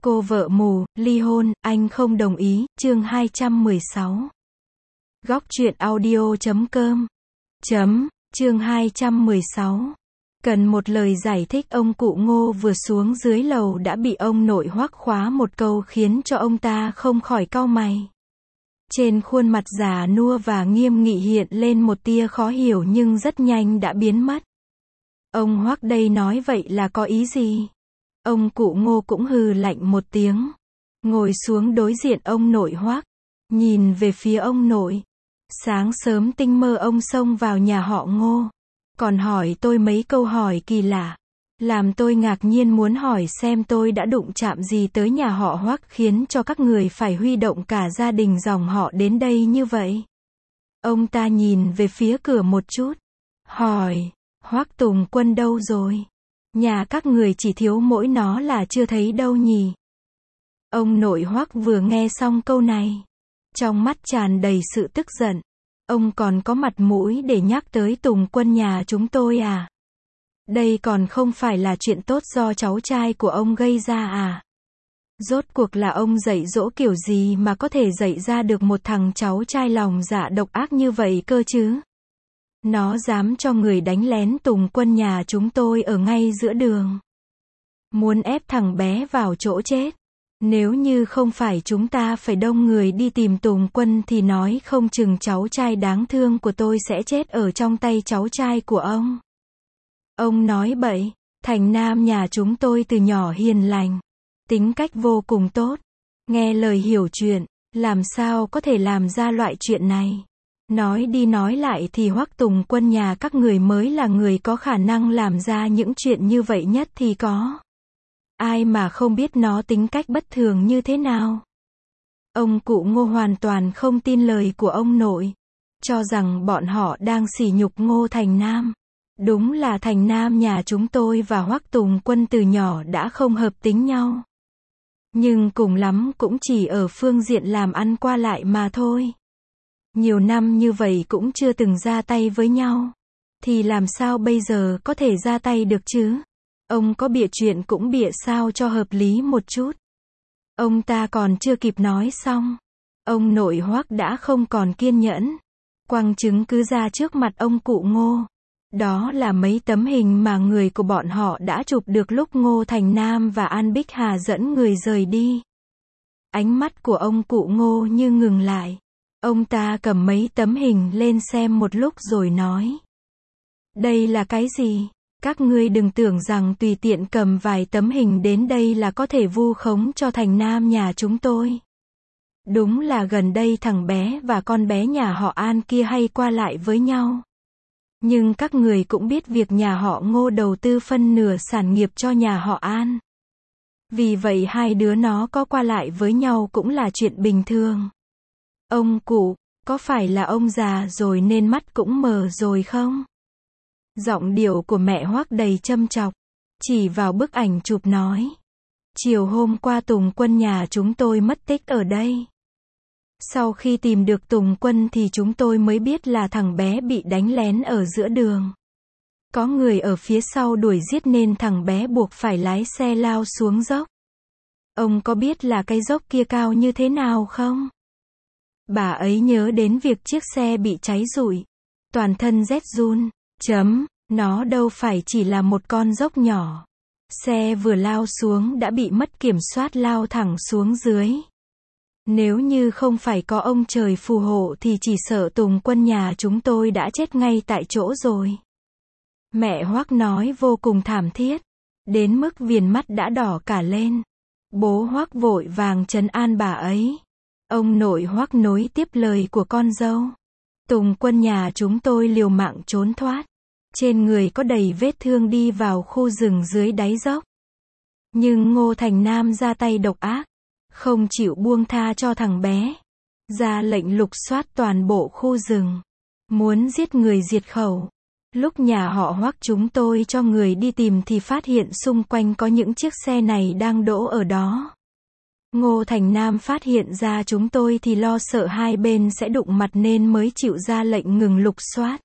Cô vợ mù, ly hôn, anh không đồng ý, chương 216. Góc truyện audio.com. Chương 216. Cần một lời giải thích. Ông cụ Ngô vừa xuống dưới lầu đã bị ông nội Hoắc khóa một câu khiến cho ông ta không khỏi cau mày. Trên khuôn mặt già nua và nghiêm nghị hiện lên một tia khó hiểu nhưng rất nhanh đã biến mất. Ông Hoắc đây nói vậy là có ý gì? Ông cụ Ngô cũng hừ lạnh một tiếng, ngồi xuống đối diện ông nội Hoắc, nhìn về phía ông nội. Sáng sớm tinh mơ ông xông vào nhà họ Ngô, còn hỏi tôi mấy câu hỏi kỳ lạ, làm tôi ngạc nhiên muốn hỏi xem tôi đã đụng chạm gì tới nhà họ Hoắc khiến cho các người phải huy động cả gia đình dòng họ đến đây như vậy. Ông ta nhìn về phía cửa một chút, hỏi, Hoắc Tùng Quân đâu rồi? Nhà các người chỉ thiếu mỗi nó là chưa thấy đâu nhỉ? Ông nội Hoắc vừa nghe xong câu này, trong mắt tràn đầy sự tức giận. Ông còn có mặt mũi để nhắc tới Tùng Quân nhà chúng tôi à? Đây còn không phải là chuyện tốt do cháu trai của ông gây ra à? Rốt cuộc là ông dạy dỗ kiểu gì mà có thể dạy ra được một thằng cháu trai lòng dạ độc ác như vậy cơ chứ? Nó dám cho người đánh lén Tùng Quân nhà chúng tôi ở ngay giữa đường. Muốn ép thằng bé vào chỗ chết. Nếu như không phải chúng ta phải đông người đi tìm Tùng Quân thì nói không chừng cháu trai đáng thương của tôi sẽ chết ở trong tay cháu trai của ông. Ông nói bậy, Thành Nam nhà chúng tôi từ nhỏ hiền lành, tính cách vô cùng tốt, nghe lời hiểu chuyện, làm sao có thể làm ra loại chuyện này. Nói đi nói lại thì Hoắc Tùng Quân nhà các người mới là người có khả năng làm ra những chuyện như vậy nhất thì có. Ai mà không biết nó tính cách bất thường như thế nào. Ông cụ Ngô hoàn toàn không tin lời của ông nội, cho rằng bọn họ đang sỉ nhục Ngô Thành Nam. Đúng là Thành Nam nhà chúng tôi và Hoắc Tùng Quân từ nhỏ đã không hợp tính nhau. Nhưng cùng lắm cũng chỉ ở phương diện làm ăn qua lại mà thôi. Nhiều năm như vậy cũng chưa từng ra tay với nhau. Thì làm sao bây giờ có thể ra tay được chứ? Ông có bịa chuyện cũng bịa sao cho hợp lý một chút. Ông ta còn chưa kịp nói xong, ông nội Hoắc đã không còn kiên nhẫn, quăng chứng cứ ra trước mặt ông cụ Ngô. Đó là mấy tấm hình mà người của bọn họ đã chụp được lúc Ngô Thành Nam và An Bích Hà dẫn người rời đi. Ánh mắt của ông cụ Ngô như ngừng lại. Ông ta cầm mấy tấm hình lên xem một lúc rồi nói. Đây là cái gì? Các ngươi đừng tưởng rằng tùy tiện cầm vài tấm hình đến đây là có thể vu khống cho Thành Nam nhà chúng tôi. Đúng là gần đây thằng bé và con bé nhà họ An kia hay qua lại với nhau. Nhưng các người cũng biết việc nhà họ Ngô đầu tư phân nửa sản nghiệp cho nhà họ An. Vì vậy hai đứa nó có qua lại với nhau cũng là chuyện bình thường. Ông cụ, có phải là ông già rồi nên mắt cũng mờ rồi không? Giọng điệu của mẹ Hoắc đầy châm chọc, chỉ vào bức ảnh chụp nói. Chiều hôm qua Tùng Quân nhà chúng tôi mất tích ở đây. Sau khi tìm được Tùng Quân thì chúng tôi mới biết là thằng bé bị đánh lén ở giữa đường. Có người ở phía sau đuổi giết nên thằng bé buộc phải lái xe lao xuống dốc. Ông có biết là cái dốc kia cao như thế nào không? Bà ấy nhớ đến việc chiếc xe bị cháy rụi, toàn thân rét run. Nó đâu phải chỉ là một con dốc nhỏ. Xe vừa lao xuống đã bị mất kiểm soát lao thẳng xuống dưới. Nếu như không phải có ông trời phù hộ thì chỉ sợ Tùng Quân nhà chúng tôi đã chết ngay tại chỗ rồi. Mẹ Hoắc nói vô cùng thảm thiết, đến mức viền mắt đã đỏ cả lên. Bố Hoắc vội vàng trấn an bà ấy. Ông nội Hoắc nối tiếp lời của con dâu. Tùng Quân nhà chúng tôi liều mạng trốn thoát. Trên người có đầy vết thương đi vào khu rừng dưới đáy dốc. Nhưng Ngô Thành Nam ra tay độc ác, không chịu buông tha cho thằng bé. Ra lệnh lục soát toàn bộ khu rừng. Muốn giết người diệt khẩu. Lúc nhà họ Hoắc chúng tôi cho người đi tìm thì phát hiện xung quanh có những chiếc xe này đang đỗ ở đó. Ngô Thành Nam phát hiện ra chúng tôi thì lo sợ hai bên sẽ đụng mặt nên mới chịu ra lệnh ngừng lục soát.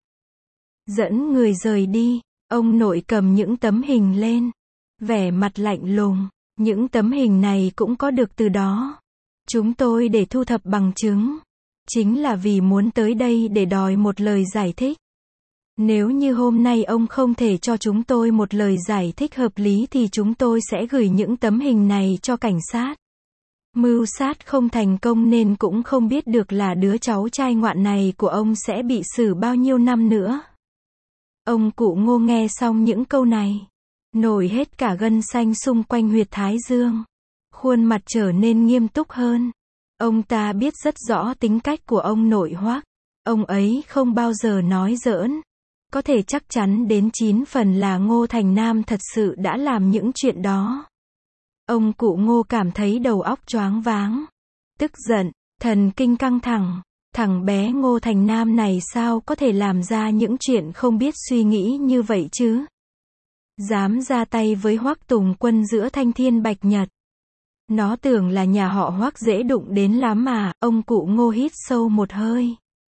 Dẫn người rời đi, ông nội cầm những tấm hình lên, vẻ mặt lạnh lùng, Những tấm hình này cũng có được từ đó. Chúng tôi để thu thập bằng chứng. Chính là vì muốn tới đây để đòi một lời giải thích. Nếu như hôm nay ông không thể cho chúng tôi một lời giải thích hợp lý thì chúng tôi sẽ gửi những tấm hình này cho cảnh sát. Mưu sát không thành công nên cũng không biết được là đứa cháu trai ngoạn này của ông sẽ bị xử bao nhiêu năm nữa. Ông cụ Ngô nghe xong những câu này, nổi hết cả gân xanh xung quanh huyệt thái dương. Khuôn mặt trở nên nghiêm túc hơn. Ông ta biết rất rõ tính cách của ông nội Hoắc. Ông ấy không bao giờ nói giỡn. Có thể chắc chắn đến 9 phần là Ngô Thành Nam thật sự đã làm những chuyện đó. Ông cụ Ngô cảm thấy đầu óc choáng váng, tức giận, thần kinh căng thẳng. Thằng bé Ngô Thành Nam này sao có thể làm ra những chuyện không biết suy nghĩ như vậy chứ? Dám ra tay với Hoắc Tùng Quân giữa thanh thiên bạch nhật. Nó tưởng là nhà họ Hoắc dễ đụng đến lắm mà. Ông cụ Ngô hít sâu một hơi,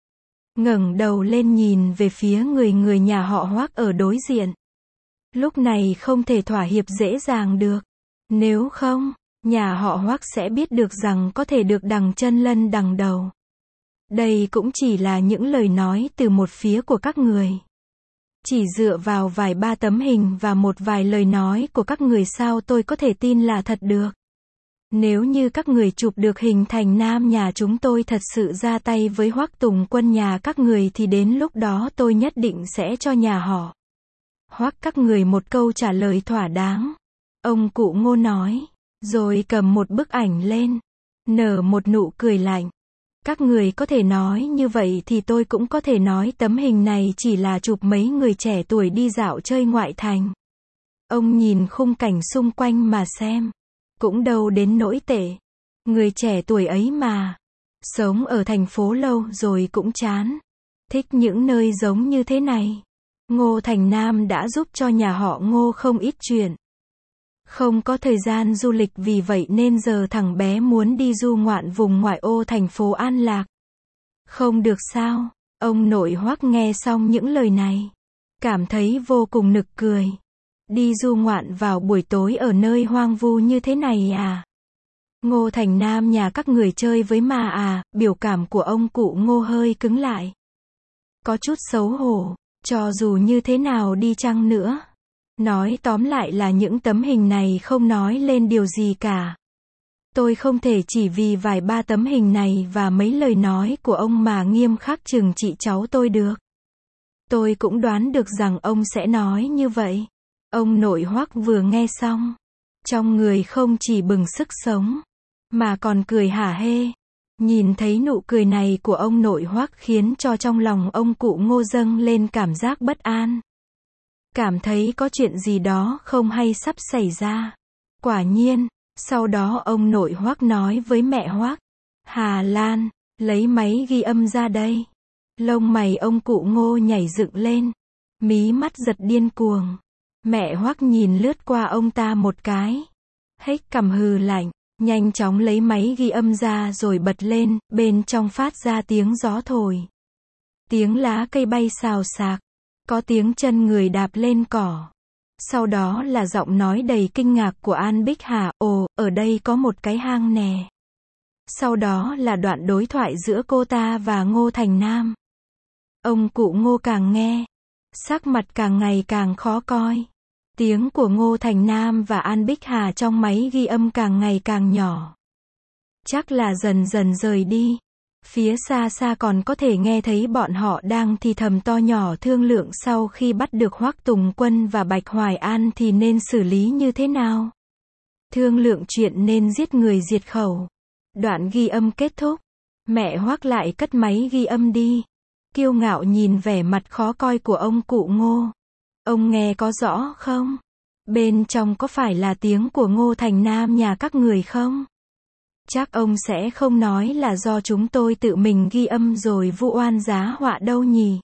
ngẩng đầu lên nhìn về phía người nhà họ Hoắc ở đối diện. Lúc này không thể thỏa hiệp dễ dàng được. Nếu không, nhà họ Hoắc sẽ biết được rằng có thể được đằng chân lân đằng đầu. Đây cũng chỉ là những lời nói từ một phía của các người. Chỉ dựa vào vài ba tấm hình và một vài lời nói của các người sao tôi có thể tin là thật được. Nếu như các người chụp được hình Thành Nam nhà chúng tôi thật sự ra tay với Hoắc Tùng Quân nhà các người thì đến lúc đó tôi nhất định sẽ cho nhà họ Hoắc các người một câu trả lời thỏa đáng. Ông cụ Ngô nói, rồi cầm một bức ảnh lên, nở một nụ cười lạnh. Các người có thể nói như vậy thì tôi cũng có thể nói tấm hình này chỉ là chụp mấy người trẻ tuổi đi dạo chơi ngoại thành. Ông nhìn khung cảnh xung quanh mà xem. Cũng đâu đến nỗi tệ. Người trẻ tuổi ấy mà. Sống ở thành phố lâu rồi cũng chán. Thích những nơi giống như thế này. Ngô Thành Nam đã giúp cho nhà họ Ngô không ít chuyện. Không có thời gian du lịch vì vậy nên giờ thằng bé muốn đi du ngoạn vùng ngoại ô thành phố An Lạc. Không được sao? Ông nội Hoắc nghe xong những lời này, cảm thấy vô cùng nực cười. Đi du ngoạn vào buổi tối ở nơi hoang vu như thế này à? Ngô Thành Nam nhà các người chơi với mà à? Biểu cảm của ông cụ Ngô hơi cứng lại. Có chút xấu hổ, cho dù như thế nào đi chăng nữa. Nói tóm lại là những tấm hình này không nói lên điều gì cả. Tôi không thể chỉ vì vài ba tấm hình này và mấy lời nói của ông mà nghiêm khắc trừng trị cháu tôi được. Tôi cũng đoán được rằng ông sẽ nói như vậy. Ông nội Hoắc vừa nghe xong, trong người không chỉ bừng sức sống, mà còn cười hả hê. Nhìn thấy nụ cười này của ông nội Hoắc khiến cho trong lòng ông cụ Ngô dâng lên cảm giác bất an. Cảm thấy có chuyện gì đó không hay sắp xảy ra. Quả nhiên, sau đó ông nội Hoắc nói với mẹ Hoắc, Hà Lan, lấy máy ghi âm ra đây. Lông mày ông cụ Ngô nhảy dựng lên, mí mắt giật điên cuồng. Mẹ Hoắc nhìn lướt qua ông ta một cái, hếch cằm hừ lạnh, nhanh chóng lấy máy ghi âm ra rồi bật lên, bên trong phát ra tiếng gió thổi. Tiếng lá cây bay xào xạc, có tiếng chân người đạp lên cỏ. Sau đó là giọng nói đầy kinh ngạc của An Bích Hà, ồ, ở đây có một cái hang nè. Sau đó là đoạn đối thoại giữa cô ta và Ngô Thành Nam. Ông cụ Ngô càng nghe, sắc mặt càng ngày càng khó coi. Tiếng của Ngô Thành Nam và An Bích Hà trong máy ghi âm càng ngày càng nhỏ. Chắc là dần dần rời đi. Phía xa xa còn có thể nghe thấy bọn họ đang thì thầm to nhỏ thương lượng sau khi bắt được Hoắc Tùng Quân và Bạch Hoài An thì nên xử lý như thế nào. Thương lượng chuyện nên giết người diệt khẩu. Đoạn ghi âm kết thúc. Mẹ Hoắc lại cất máy ghi âm đi. Kiêu ngạo nhìn vẻ mặt khó coi của ông cụ Ngô. Ông nghe có rõ không? Bên trong có phải là tiếng của Ngô Thành Nam nhà các người không? Chắc ông sẽ không nói là do chúng tôi tự mình ghi âm rồi vu oan giá họa đâu nhỉ?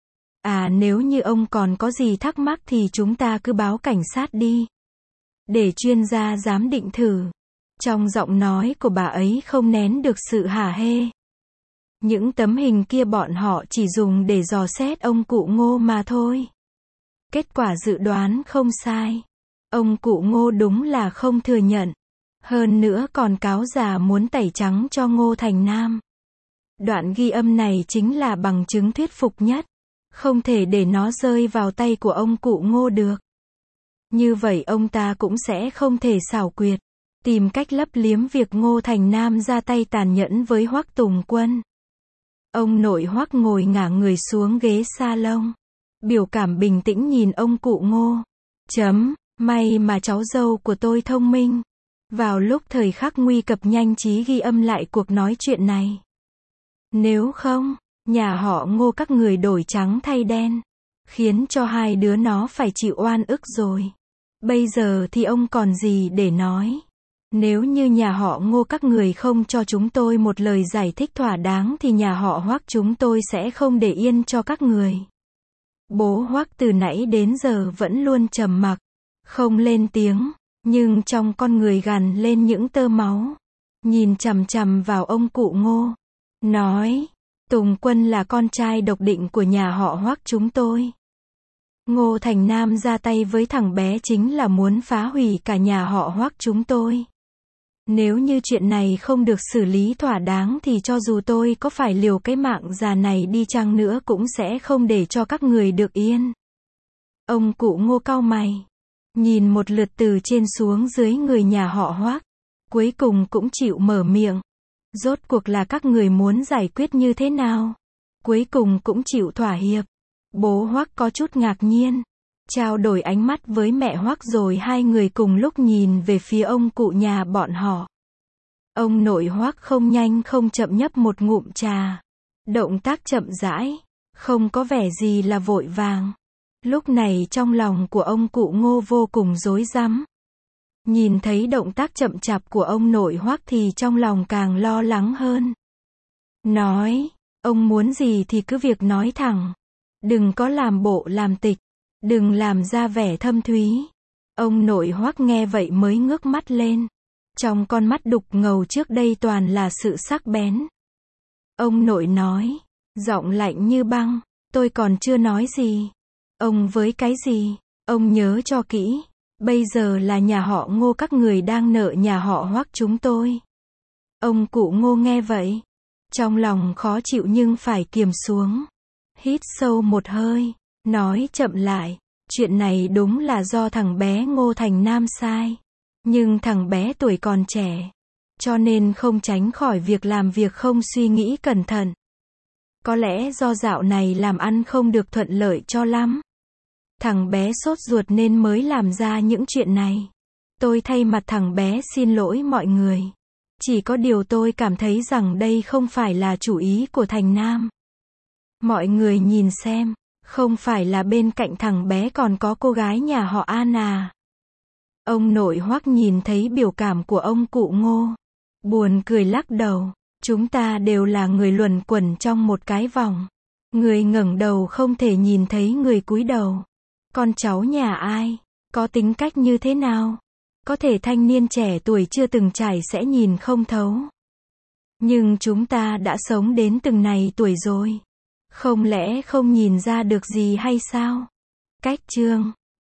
À, nếu như ông còn có gì thắc mắc thì chúng ta cứ báo cảnh sát đi. Để chuyên gia giám định thử. Trong giọng nói của bà ấy không nén được sự hả hê. Những tấm hình kia bọn họ chỉ dùng để dò xét ông cụ Ngô mà thôi. Kết quả dự đoán không sai. Ông cụ Ngô đúng là không thừa nhận. Hơn nữa còn cáo già muốn tẩy trắng cho Ngô Thành Nam. Đoạn ghi âm này chính là bằng chứng thuyết phục nhất. Không thể để nó rơi vào tay của ông cụ Ngô được. Như vậy ông ta cũng sẽ không thể xảo quyệt, tìm cách lấp liếm việc Ngô Thành Nam ra tay tàn nhẫn với Hoắc Tùng Quân. Ông nội Hoắc ngồi ngả người xuống ghế salon. Biểu cảm bình tĩnh nhìn ông cụ Ngô. May mà cháu dâu của tôi thông minh. Vào lúc thời khắc nguy cấp nhanh trí ghi âm lại cuộc nói chuyện này. Nếu không, nhà họ Ngô các người đổi trắng thay đen. Khiến cho hai đứa nó phải chịu oan ức rồi. Bây giờ thì ông còn gì để nói. Nếu như nhà họ Ngô các người không cho chúng tôi một lời giải thích thỏa đáng thì nhà họ Hoắc chúng tôi sẽ không để yên cho các người. Bố Hoắc từ nãy đến giờ vẫn luôn trầm mặc, không lên tiếng, nhưng trong con người gằn lên những tơ máu. Nhìn chằm chằm vào ông cụ Ngô, nói, Tùng Quân là con trai độc định của nhà họ Hoắc chúng tôi. Ngô Thành Nam ra tay với thằng bé chính là muốn phá hủy cả nhà họ Hoắc chúng tôi. Nếu như chuyện này không được xử lý thỏa đáng thì cho dù tôi có phải liều cái mạng già này đi chăng nữa cũng sẽ không để cho các người được yên. Ông cụ Ngô cau mày, nhìn một lượt từ trên xuống dưới người nhà họ Hoắc, cuối cùng cũng chịu mở miệng. Rốt cuộc là các người muốn giải quyết như thế nào? Cuối cùng cũng chịu thỏa hiệp. Bố Hoắc có chút ngạc nhiên, trao đổi ánh mắt với mẹ Hoắc rồi hai người cùng lúc nhìn về phía ông cụ nhà bọn họ. Ông nội Hoắc không nhanh không chậm nhấp một ngụm trà. Động tác chậm rãi, không có vẻ gì là vội vàng. Lúc này trong lòng của ông cụ Ngô vô cùng rối rắm. Nhìn thấy động tác chậm chạp của ông nội Hoắc thì trong lòng càng lo lắng hơn. Nói, ông muốn gì thì cứ việc nói thẳng. Đừng có làm bộ làm tịch. Đừng làm ra vẻ thâm thúy. Ông nội Hoắc nghe vậy mới ngước mắt lên. Trong con mắt đục ngầu trước đây toàn là sự sắc bén. Ông nội nói, giọng lạnh như băng, tôi còn chưa nói gì. Ông với cái gì? Ông nhớ cho kỹ. Bây giờ là nhà họ Ngô các người đang nợ nhà họ Hoắc chúng tôi. Ông cụ Ngô nghe vậy, trong lòng khó chịu nhưng phải kiềm xuống. Hít sâu một hơi, nói chậm lại, chuyện này đúng là do thằng bé Ngô Thành Nam sai. Nhưng thằng bé tuổi còn trẻ, cho nên không tránh khỏi việc làm việc không suy nghĩ cẩn thận. Có lẽ do dạo này làm ăn không được thuận lợi cho lắm. Thằng bé sốt ruột nên mới làm ra những chuyện này. Tôi thay mặt thằng bé xin lỗi mọi người. Chỉ có điều tôi cảm thấy rằng đây không phải là chủ ý của Thành Nam. Mọi người nhìn xem, không phải là bên cạnh thằng bé còn có cô gái nhà họ An à? Ông nội Hoắc nhìn thấy biểu cảm của ông cụ Ngô, buồn cười lắc đầu. Chúng ta đều là người luẩn quẩn trong một cái vòng. Người ngẩng đầu không thể nhìn thấy người cúi đầu. Con cháu nhà ai? Có tính cách như thế nào? Có thể thanh niên trẻ tuổi chưa từng trải sẽ nhìn không thấu. Nhưng chúng ta đã sống đến từng này tuổi rồi. Không lẽ không nhìn ra được gì hay sao? Cách chương